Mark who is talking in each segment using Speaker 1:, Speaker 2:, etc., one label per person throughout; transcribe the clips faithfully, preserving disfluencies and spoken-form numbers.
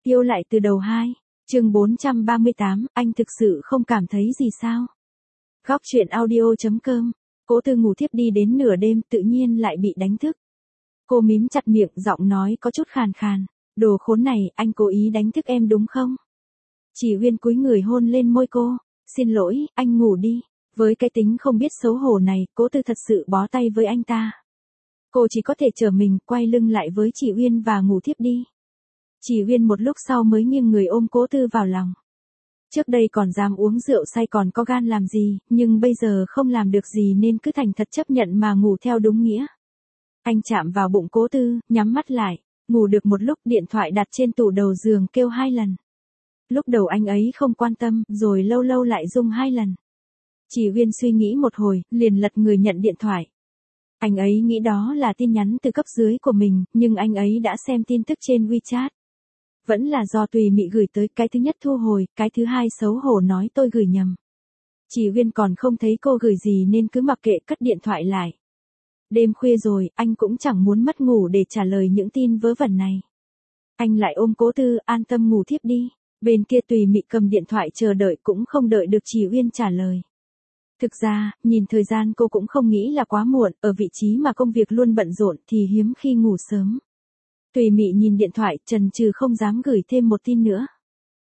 Speaker 1: Yêu lại từ đầu hai. Chương bốn trăm ba mươi tám, anh thực sự không cảm thấy gì sao? Góc truyện audio chấm com. Cố Tư ngủ thiếp đi đến nửa đêm, tự nhiên lại bị đánh thức. Cô mím chặt miệng, giọng nói có chút khàn khàn. Đồ khốn này, anh cố ý đánh thức em đúng không? Chỉ Uyên cúi người hôn lên môi cô. Xin lỗi, anh ngủ đi. Với cái tính không biết xấu hổ này, Cố Tư thật sự bó tay với anh ta. Cô chỉ có thể trở mình, quay lưng lại với chị Uyên và ngủ thiếp đi. Chỉ Uyên một lúc sau mới nghiêng người ôm Cố Tư vào lòng. Trước đây còn dám uống rượu say còn có gan làm gì, nhưng bây giờ không làm được gì nên cứ thành thật chấp nhận mà ngủ theo đúng nghĩa. Anh chạm vào bụng Cố Tư, nhắm mắt lại, ngủ được một lúc, điện thoại đặt trên tủ đầu giường kêu hai lần. Lúc đầu anh ấy không quan tâm, rồi lâu lâu lại rung hai lần. Chỉ Uyên suy nghĩ một hồi, liền lật người nhận điện thoại. Anh ấy nghĩ đó là tin nhắn từ cấp dưới của mình, nhưng anh ấy đã xem tin tức trên WeChat. Vẫn là do Tùy Mị gửi tới, cái thứ nhất thu hồi, cái thứ hai xấu hổ nói tôi gửi nhầm. Chỉ Uyên còn không thấy cô gửi gì nên cứ mặc kệ cất điện thoại lại. Đêm khuya rồi, anh cũng chẳng muốn mất ngủ để trả lời những tin vớ vẩn này. Anh lại ôm Cố Tư, an tâm ngủ thiếp đi. Bên kia Tùy Mị cầm điện thoại chờ đợi cũng không đợi được Chỉ Uyên trả lời. Thực ra, nhìn thời gian cô cũng không nghĩ là quá muộn, ở vị trí mà công việc luôn bận rộn thì hiếm khi ngủ sớm. Tùy Mị nhìn điện thoại, chần chừ không dám gửi thêm một tin nữa.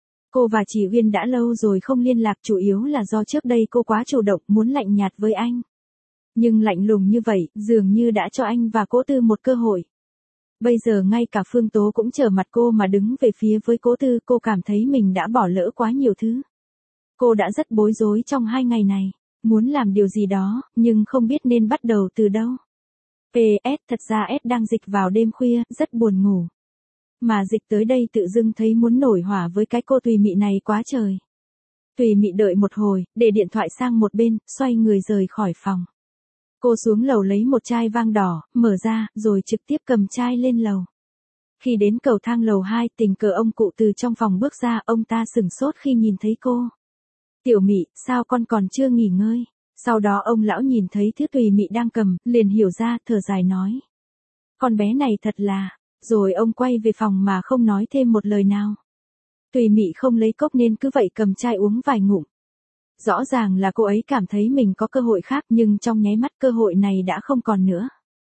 Speaker 1: Cô và Chỉ Uyên đã lâu rồi không liên lạc, chủ yếu là do trước đây cô quá chủ động, muốn lạnh nhạt với anh. Nhưng lạnh lùng như vậy, dường như đã cho anh và Cố Tư một cơ hội. Bây giờ ngay cả Phương Tố cũng trở mặt cô mà đứng về phía với Cố Tư, cô cảm thấy mình đã bỏ lỡ quá nhiều thứ. Cô đã rất bối rối trong hai ngày này, muốn làm điều gì đó, nhưng không biết nên bắt đầu từ đâu. pê ét Thật ra S đang dịch vào đêm khuya, rất buồn ngủ. Mà dịch tới đây tự dưng thấy muốn nổi hỏa với cái cô Tùy Mị này quá trời. Tùy Mị đợi một hồi, để điện thoại sang một bên, xoay người rời khỏi phòng. Cô xuống lầu lấy một chai vang đỏ, mở ra, rồi trực tiếp cầm chai lên lầu. Khi đến cầu thang lầu hai, tình cờ ông cụ từ trong phòng bước ra, ông ta sửng sốt khi nhìn thấy cô. Tiểu Mị, sao con còn chưa nghỉ ngơi? Sau đó ông lão nhìn thấy thứ Tùy Mị đang cầm, liền hiểu ra, thở dài nói. Con bé này thật là... Rồi ông quay về phòng mà không nói thêm một lời nào. Tùy Mị không lấy cốc nên cứ vậy cầm chai uống vài ngụm. Rõ ràng là cô ấy cảm thấy mình có cơ hội khác, nhưng trong nháy mắt cơ hội này đã không còn nữa.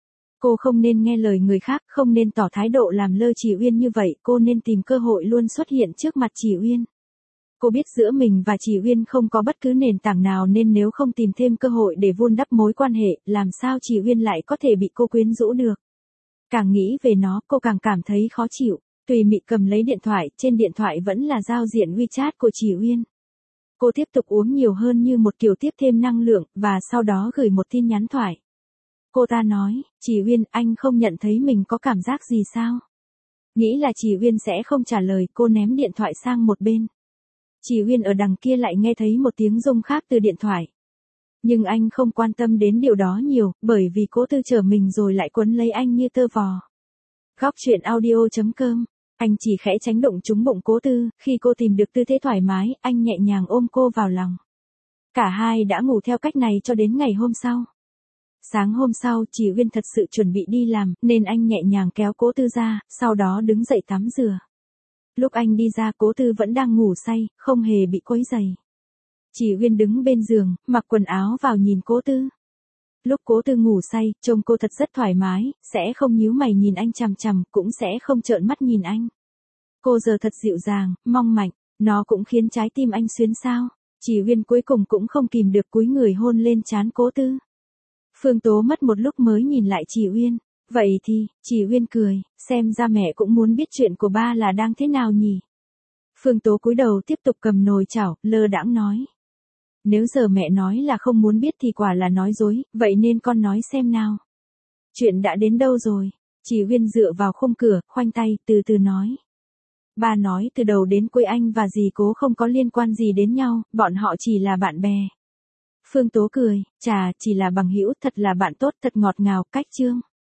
Speaker 1: Cô không nên nghe lời người khác, không nên tỏ thái độ làm lơ Chỉ Uyên như vậy, cô nên tìm cơ hội luôn xuất hiện trước mặt Chỉ Uyên. Cô biết giữa mình và Chỉ Uyên không có bất cứ nền tảng nào nên nếu không tìm thêm cơ hội để vun đắp mối quan hệ, làm sao Chỉ Uyên lại có thể bị cô quyến rũ được. Càng nghĩ về nó, cô càng cảm thấy khó chịu. Tùy Mị cầm lấy điện thoại, trên điện thoại vẫn là giao diện WeChat của Chỉ Uyên. Cô tiếp tục uống nhiều hơn như một kiểu tiếp thêm năng lượng, và sau đó gửi một tin nhắn thoại. Cô ta nói, Chỉ Uyên, anh không nhận thấy mình có cảm giác gì sao? Nghĩ là Chỉ Uyên sẽ không trả lời, cô ném điện thoại sang một bên. Chỉ Uyên ở đằng kia lại nghe thấy một tiếng rung khác từ điện thoại. Nhưng anh không quan tâm đến điều đó nhiều, bởi vì Cố Tư chờ mình rồi lại quấn lấy anh như tơ vò. Góc truyện audio chấm com. Anh chỉ khẽ tránh đụng trúng bụng Cố Tư, khi cô tìm được tư thế thoải mái, anh nhẹ nhàng ôm cô vào lòng. Cả hai đã ngủ theo cách này cho đến ngày hôm sau. Sáng hôm sau, Chỉ Uyên thật sự chuẩn bị đi làm, nên anh nhẹ nhàng kéo Cố Tư ra, sau đó đứng dậy tắm rửa. Lúc anh đi ra, Cố Tư vẫn đang ngủ say, không hề bị quấy rầy. Chỉ Uyên đứng bên giường, mặc quần áo vào nhìn Cố Tư. Lúc Cố Tư ngủ say, trông cô thật rất thoải mái, sẽ không nhíu mày nhìn anh chằm chằm, cũng sẽ không trợn mắt nhìn anh. Cô giờ thật dịu dàng, mong manh, nó cũng khiến trái tim anh xuyến xao. Chỉ Uyên cuối cùng cũng không kìm được cúi người hôn lên trán Cố Tư. Phương Tố mất một lúc mới nhìn lại Chỉ Uyên. Vậy thì, Chỉ Uyên cười, xem ra mẹ cũng muốn biết chuyện của ba là đang thế nào nhỉ. Phương Tố cúi đầu tiếp tục cầm nồi chảo, lơ đãng nói. Nếu giờ mẹ nói là không muốn biết thì quả là nói dối, vậy nên con nói xem nào. Chuyện đã đến đâu rồi? Chỉ Uyên dựa vào khung cửa, khoanh tay, từ từ nói. Ba nói từ đầu đến cuối anh và dì Cố không có liên quan gì đến nhau, bọn họ chỉ là bạn bè. Phương Tố cười, chà, chỉ là bằng hữu, thật là bạn tốt, thật ngọt ngào, cách chương.